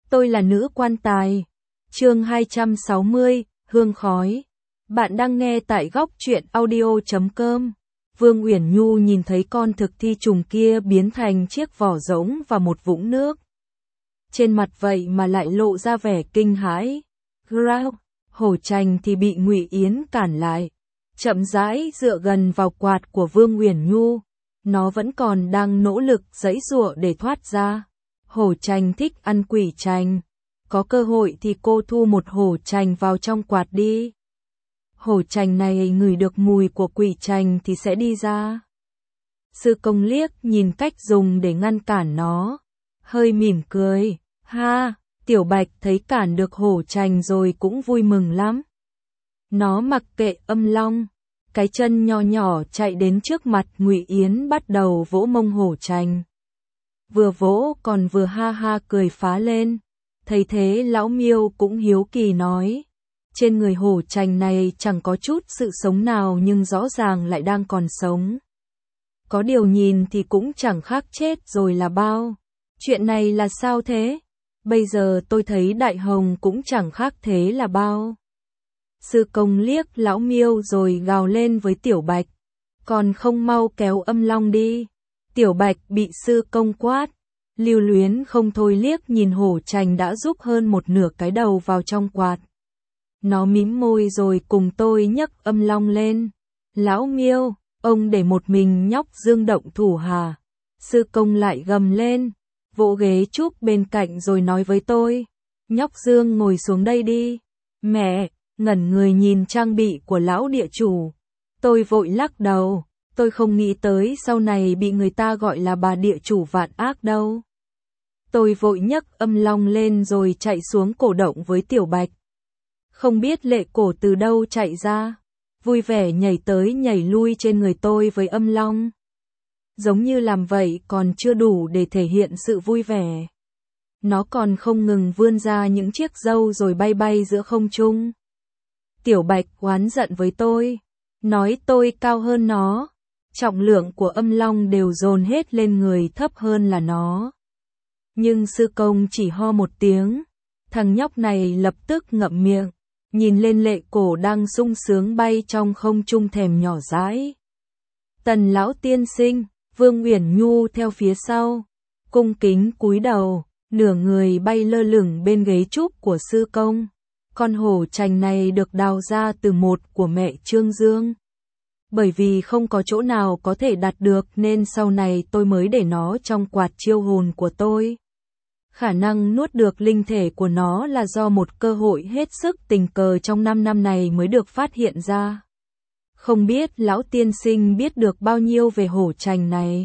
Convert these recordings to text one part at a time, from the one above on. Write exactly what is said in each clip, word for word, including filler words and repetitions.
Tôi là nữ quan tài. Chương hai trăm sáu mươi, hương khói. Bạn đang nghe tại góc truyện audio chấm com. Vương Uyển Nhu nhìn thấy con thực thi trùng kia biến thành chiếc vỏ rỗng và một vũng nước. Trên mặt vậy mà lại lộ ra vẻ kinh hãi. Grau, hổ trành thì bị Ngụy Yến cản lại. Chậm rãi dựa gần vào quạt của Vương Uyển Nhu. Nó vẫn còn đang nỗ lực giãy giụa để thoát ra. Hổ trành thích ăn quỷ trành. Có cơ hội thì cô thu một hổ trành vào trong quạt đi. Hổ trành này ngửi được mùi của quỷ trành thì sẽ đi ra. Sư công liếc nhìn cách dùng để ngăn cản nó. Hơi mỉm cười. Ha, Tiểu Bạch thấy cản được hổ trành rồi cũng vui mừng lắm. Nó mặc kệ Âm Long. Cái chân nho nhỏ chạy đến trước mặt Ngụy Yến bắt đầu vỗ mông hổ trành. Vừa vỗ còn vừa ha ha cười phá lên. Thấy thế lão Miêu cũng hiếu kỳ nói. Trên người hổ trành này chẳng có chút sự sống nào nhưng rõ ràng lại đang còn sống. Có điều nhìn thì cũng chẳng khác chết rồi là bao. Chuyện này là sao thế? Bây giờ tôi thấy Đại Hồng cũng chẳng khác thế là bao. Sư công liếc lão Miêu rồi gào lên với Tiểu Bạch. Còn không mau kéo Âm Long đi. Tiểu Bạch bị sư công quát. Lưu luyến không thôi liếc nhìn hổ trành đã rúc hơn một nửa cái đầu vào trong quạt. Nó mím môi rồi cùng tôi nhấc Âm Long lên. Lão Miêu, ông để một mình nhóc Dương động thủ hả? Sư công lại gầm lên, vỗ ghế trúc bên cạnh rồi nói với tôi. Nhóc Dương ngồi xuống đây đi. Mẹ, ngẩn người nhìn trang bị của lão địa chủ. Tôi vội lắc đầu, tôi không nghĩ tới sau này bị người ta gọi là bà địa chủ vạn ác đâu. Tôi vội nhấc Âm Long lên rồi chạy xuống cổ động với Tiểu Bạch. Không biết Lệ Cổ từ đâu chạy ra, vui vẻ nhảy tới nhảy lui trên người tôi với Âm Long. Giống như làm vậy còn chưa đủ để thể hiện sự vui vẻ. Nó còn không ngừng vươn ra những chiếc râu rồi bay bay giữa không trung. Tiểu Bạch oán giận với tôi, nói tôi cao hơn nó. Trọng lượng của Âm Long đều dồn hết lên người thấp hơn là nó. Nhưng sư công chỉ ho một tiếng, thằng nhóc này lập tức ngậm miệng, nhìn lên Lệ Cổ đang sung sướng bay trong không trung thèm nhỏ dãi. Tần lão tiên sinh, Vương Uyển Nhu theo phía sau, cung kính cúi đầu, nửa người bay lơ lửng bên ghế trúc của sư công. Con hổ trành này được đào ra từ một của mẹ Trương Dương. Bởi vì không có chỗ nào có thể đặt được nên sau này tôi mới để nó trong quạt chiêu hồn của tôi. Khả năng nuốt được linh thể của nó là do một cơ hội hết sức tình cờ trong năm năm này mới được phát hiện ra. Không biết lão tiên sinh biết được bao nhiêu về hổ trành này?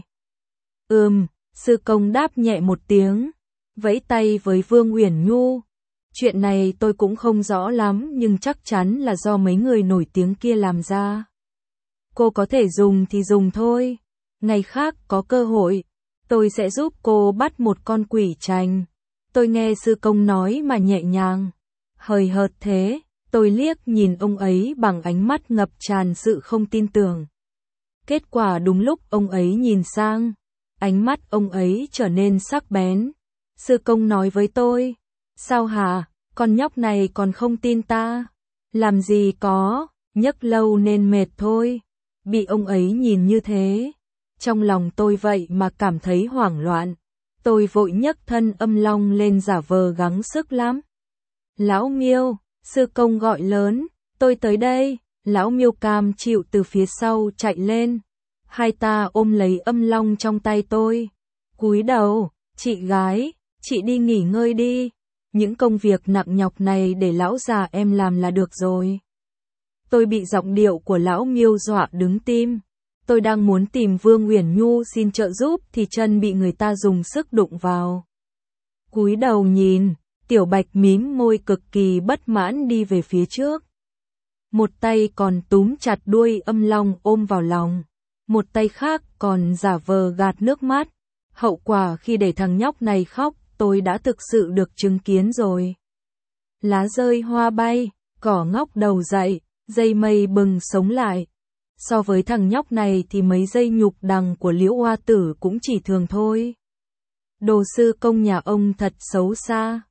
Ừm, sư công đáp nhẹ một tiếng, vẫy tay với Vương Uyển Nhu. Chuyện này tôi cũng không rõ lắm nhưng chắc chắn là do mấy người nổi tiếng kia làm ra. Cô có thể dùng thì dùng thôi. Ngày khác có cơ hội, tôi sẽ giúp cô bắt một con quỷ trành. Tôi nghe sư công nói mà nhẹ nhàng. Hời hợt thế, tôi liếc nhìn ông ấy bằng ánh mắt ngập tràn sự không tin tưởng. Kết quả đúng lúc ông ấy nhìn sang, ánh mắt ông ấy trở nên sắc bén. Sư công nói với tôi, sao hả, con nhóc này còn không tin ta? Làm gì có, nhấc lâu nên mệt thôi. Bị ông ấy nhìn như thế, trong lòng tôi vậy mà cảm thấy hoảng loạn. Tôi vội nhấc thân Âm Long lên giả vờ gắng sức lắm. Lão Miêu, sư công gọi lớn, tôi tới đây. Lão Miêu cam chịu từ phía sau chạy lên. Hai ta ôm lấy Âm Long trong tay tôi. Cúi đầu, chị gái, chị đi nghỉ ngơi đi. Những công việc nặng nhọc này để lão già em làm là được rồi. Tôi bị giọng điệu của lão Miêu dọa đứng tim. Tôi đang muốn tìm Vương Uyển Nhu xin trợ giúp thì chân bị người ta dùng sức đụng vào. Cúi đầu nhìn, Tiểu Bạch mím môi cực kỳ bất mãn đi về phía trước. Một tay còn túm chặt đuôi Âm Long ôm vào lòng. Một tay khác còn giả vờ gạt nước mắt. Hậu quả khi để thằng nhóc này khóc, tôi đã thực sự được chứng kiến rồi. Lá rơi hoa bay, cỏ ngóc đầu dậy, dây mây bừng sống lại. So với thằng nhóc này thì mấy dây nhục đằng của Liễu Hoa Tử cũng chỉ thường thôi. Đồ sư công nhà ông thật xấu xa.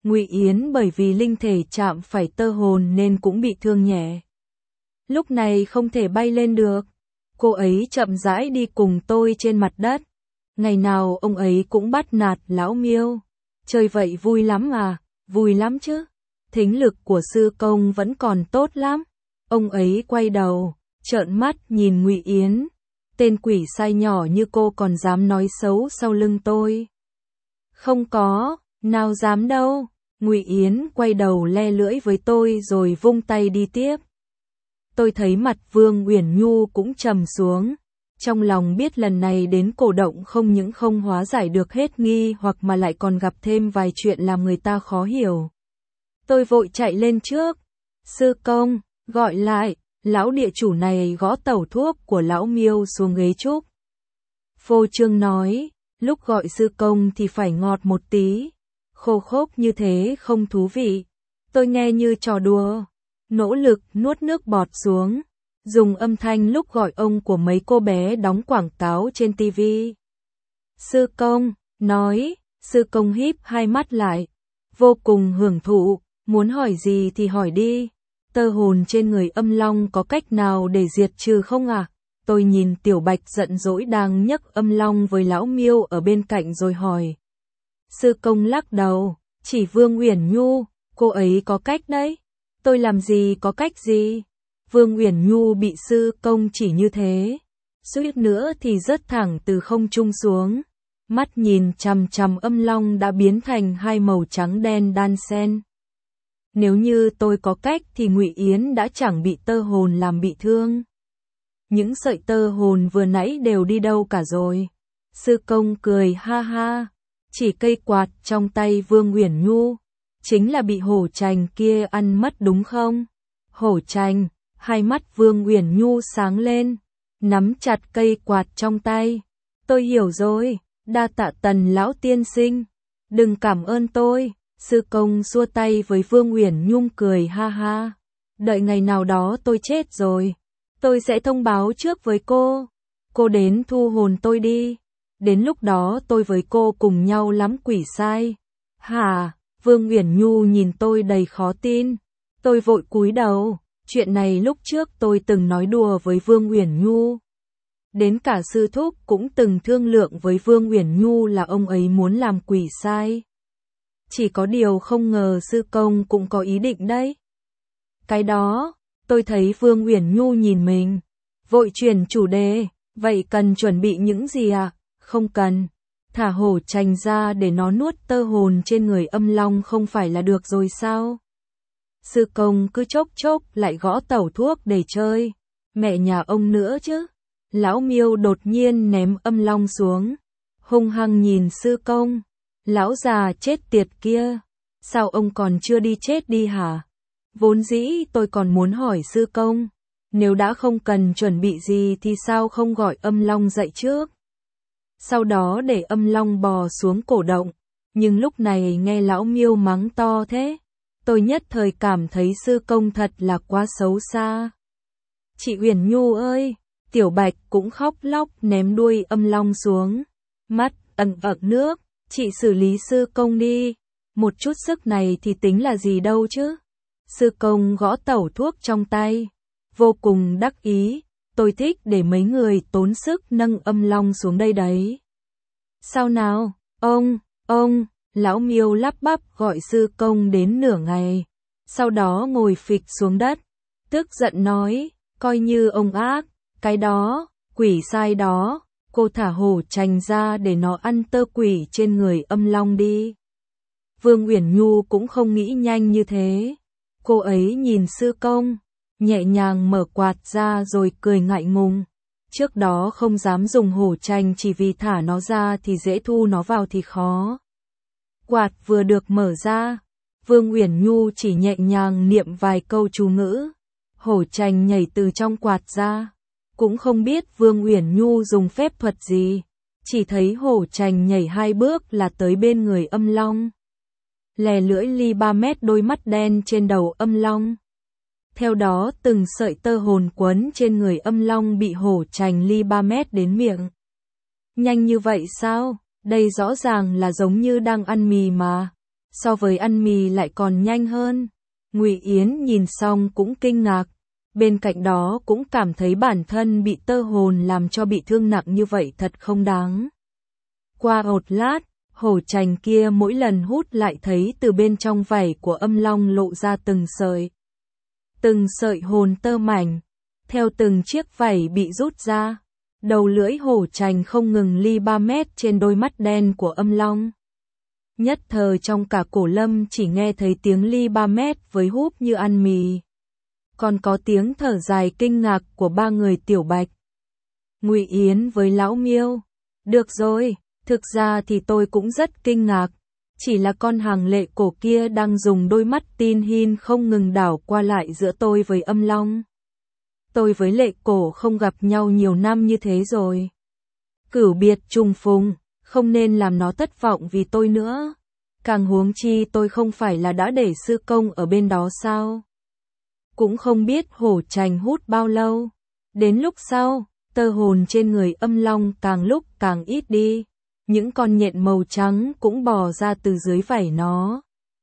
Ngụy Yến bởi vì linh thể chạm phải tơ hồn nên cũng bị thương nhẹ. Lúc này không thể bay lên được. Cô ấy chậm rãi đi cùng tôi trên mặt đất. Ngày nào ông ấy cũng bắt nạt lão Miêu. Chơi vậy vui lắm à? Vui lắm chứ. Thính lực của sư công vẫn còn tốt lắm. Ông ấy quay đầu, trợn mắt nhìn Ngụy Yến. Tên quỷ sai nhỏ như cô còn dám nói xấu sau lưng tôi. Không có, nào dám đâu. Ngụy Yến quay đầu le lưỡi với tôi rồi vung tay đi tiếp. Tôi thấy mặt Vương Uyển Nhu cũng trầm xuống. Trong lòng biết lần này đến cổ động không những không hóa giải được hết nghi hoặc mà lại còn gặp thêm vài chuyện làm người ta khó hiểu. Tôi vội chạy lên trước. Sư công, gọi lại, lão địa chủ này gõ tẩu thuốc của lão Miêu xuống ghế trúc. Phô Trương nói, lúc gọi sư công thì phải ngọt một tí. Khô khốc như thế không thú vị. Tôi nghe như trò đùa. Nỗ lực nuốt nước bọt xuống. Dùng âm thanh lúc gọi ông của mấy cô bé đóng quảng cáo trên ti vi. Sư công, nói, sư công híp hai mắt lại. Vô cùng hưởng thụ, muốn hỏi gì thì hỏi đi. Tơ hồn trên người âm long có cách nào để diệt trừ không à? Tôi nhìn Tiểu Bạch giận dỗi đang nhấc âm long với lão Miêu ở bên cạnh rồi hỏi. Sư công lắc đầu, chỉ Vương Uyển Nhu, cô ấy có cách đấy. Tôi làm gì có cách gì? Vương Uyển Nhu bị sư công chỉ như thế. Suýt nữa thì rớt thẳng từ không trung xuống. Mắt nhìn chằm chằm âm long đã biến thành hai màu trắng đen đan xen. Nếu như tôi có cách thì Ngụy Yến đã chẳng bị tơ hồn làm bị thương. Những sợi tơ hồn vừa nãy đều đi đâu cả rồi. Sư công cười ha ha. Chỉ cây quạt trong tay Vương Uyển Nhu. Chính là bị hổ trành kia ăn mất đúng không? Hổ trành, hai mắt Vương Uyển Nhu sáng lên. Nắm chặt cây quạt trong tay. Tôi hiểu rồi, đa tạ Tần lão tiên sinh. Đừng cảm ơn tôi. Sư công xua tay với Vương Uyển Nhung cười ha ha. Đợi ngày nào đó tôi chết rồi. Tôi sẽ thông báo trước với cô. Cô đến thu hồn tôi đi. Đến lúc đó tôi với cô cùng nhau lắm quỷ sai. Hả? Vương Uyển Nhu nhìn tôi đầy khó tin. Tôi vội cúi đầu. Chuyện này lúc trước tôi từng nói đùa với Vương Uyển Nhu. Đến cả sư thúc cũng từng thương lượng với Vương Uyển Nhu là ông ấy muốn làm quỷ sai. Chỉ có điều không ngờ sư công cũng có ý định đấy. Cái đó, tôi thấy Vương Uyển Nhu nhìn mình. Vội chuyển chủ đề, vậy cần chuẩn bị những gì à? Không cần. Thả hổ trành ra để nó nuốt tơ hồn trên người âm long không phải là được rồi sao? Sư công cứ chốc chốc lại gõ tẩu thuốc để chơi. Mẹ nhà ông nữa chứ. Lão Miêu đột nhiên ném âm long xuống. Hung hăng nhìn sư công. Lão già chết tiệt kia. Sao ông còn chưa đi chết đi hả? Vốn dĩ tôi còn muốn hỏi sư công. Nếu đã không cần chuẩn bị gì thì sao không gọi âm long dậy trước? Sau đó để âm long bò xuống cổ động. Nhưng lúc này nghe lão Miêu mắng to thế. Tôi nhất thời cảm thấy sư công thật là quá xấu xa. Chị Uyển Nhu ơi! Tiểu Bạch cũng khóc lóc ném đuôi âm long xuống. Mắt ẩn ẩn nước. Chị xử lý sư công đi. Một chút sức này thì tính là gì đâu chứ. Sư công gõ tẩu thuốc trong tay. Vô cùng đắc ý. Tôi thích để mấy người tốn sức nâng âm long xuống đây đấy. Sao nào? Ông, ông, lão Miêu lắp bắp gọi sư công đến nửa ngày. Sau đó ngồi phịch xuống đất. Tức giận nói, coi như ông ác. Cái đó, quỷ sai đó. Cô thả hổ trành ra để nó ăn tơ quỷ trên người âm long đi. Vương Uyển Nhu cũng không nghĩ nhanh như thế. Cô ấy nhìn sư công, nhẹ nhàng mở quạt ra rồi cười ngại ngùng. Trước đó không dám dùng hổ trành chỉ vì thả nó ra thì dễ thu nó vào thì khó. Quạt vừa được mở ra, Vương Uyển Nhu chỉ nhẹ nhàng niệm vài câu chú ngữ. Hổ trành nhảy từ trong quạt ra. Cũng không biết Vương Uyển Nhu dùng phép thuật gì, chỉ thấy hổ trành nhảy hai bước là tới bên người âm long. Lè lưỡi ly ba mét đôi mắt đen trên đầu âm long. Theo đó từng sợi tơ hồn quấn trên người âm long bị hổ trành ly ba mét đến miệng. Nhanh như vậy sao? Đây rõ ràng là giống như đang ăn mì mà. so với ăn mì lại còn nhanh hơn. Ngụy Yến nhìn xong cũng kinh ngạc, bên cạnh đó cũng cảm thấy bản thân bị tơ hồn làm cho bị thương nặng như vậy thật không đáng. Qua một lát, hổ trành kia mỗi lần hút lại thấy từ bên trong vảy của Âm Long lộ ra từng sợi. Từng sợi hồn tơ mảnh, theo từng chiếc vảy bị rút ra, đầu lưỡi hổ trành không ngừng li ba mét trên đôi mắt đen của Âm Long. Nhất thời trong cả cổ lâm chỉ nghe thấy tiếng li ba mét với húp như ăn mì. Còn có tiếng thở dài kinh ngạc của ba người Tiểu Bạch, Ngụy Yến với Lão Miêu. Được rồi, thực ra thì tôi cũng rất kinh ngạc. Chỉ là con hàng lệ cổ kia đang dùng đôi mắt tin hin không ngừng đảo qua lại giữa tôi với Âm Long. Tôi với lệ cổ không gặp nhau nhiều năm như thế rồi. Cửu biệt trùng phùng, không nên làm nó thất vọng vì tôi nữa. Càng huống chi tôi không phải là đã để sư công ở bên đó sao? Cũng không biết hổ trành hút bao lâu. Đến lúc sau, tơ hồn trên người Âm Long càng lúc càng ít đi. Những con nhện màu trắng cũng bò ra từ dưới vảy nó.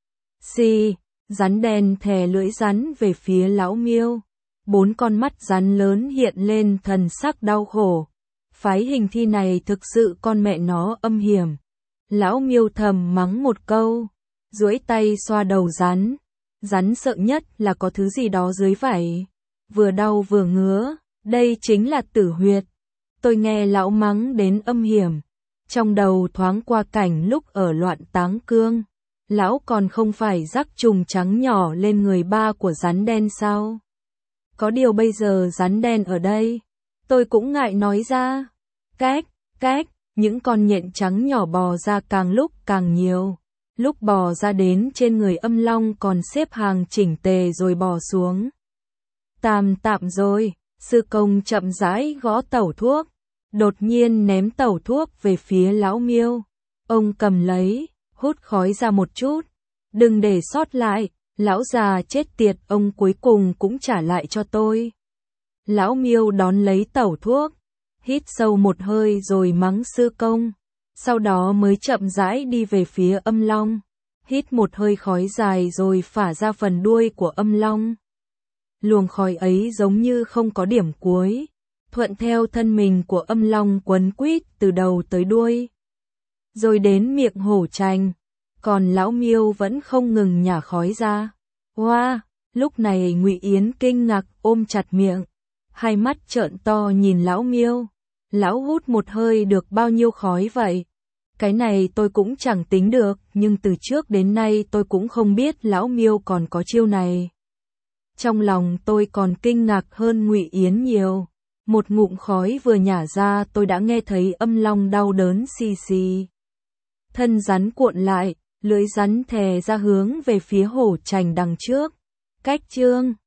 Xì, rắn đen thè lưỡi rắn về phía Lão Miêu. Bốn con mắt rắn lớn hiện lên thần sắc đau khổ. Phái hình thi này thực sự con mẹ nó âm hiểm. Lão Miêu thầm mắng một câu, duỗi tay xoa đầu rắn. Rắn sợ nhất là có thứ gì đó dưới vảy. Vừa đau vừa ngứa, đây chính là tử huyệt. Tôi nghe lão mắng đến âm hiểm. Trong đầu thoáng qua cảnh lúc ở Loạn Táng Cương. Lão còn không phải rắc trùng trắng nhỏ lên người ba của rắn đen sao? Có điều bây giờ rắn đen ở đây, tôi cũng ngại nói ra. Cách, cách, những con nhện trắng nhỏ bò ra càng lúc càng nhiều. Lúc bò ra đến trên người Âm Long còn xếp hàng chỉnh tề rồi bò xuống. Tạm tạm rồi, sư công chậm rãi gõ tẩu thuốc. Đột nhiên ném tẩu thuốc về phía Lão Miêu. Ông cầm lấy, hút khói ra một chút. Đừng để sót lại, lão già chết tiệt, ông cuối cùng cũng trả lại cho tôi. Lão Miêu đón lấy tẩu thuốc, hít sâu một hơi rồi mắng sư công. Sau đó mới chậm rãi đi về phía Âm Long. Hít một hơi khói dài rồi phả ra phần đuôi của Âm Long. Luồng khói ấy giống như không có điểm cuối. Thuận theo thân mình của Âm Long quấn quýt từ đầu tới đuôi. Rồi đến miệng hổ trành. Còn Lão Miêu vẫn không ngừng nhả khói ra. Wow! Lúc này Ngụy Yến kinh ngạc ôm chặt miệng. Hai mắt trợn to nhìn Lão Miêu. Lão hút một hơi được bao nhiêu khói vậy? Cái này tôi cũng chẳng tính được, nhưng từ trước đến nay tôi cũng không biết Lão Miêu còn có chiêu này. Trong lòng tôi còn kinh ngạc hơn Ngụy Yến nhiều. Một ngụm khói vừa nhả ra tôi đã nghe thấy Âm Long đau đớn xì xì. Thân rắn cuộn lại, lưỡi rắn thè ra hướng về phía hổ trành đằng trước. Cách chương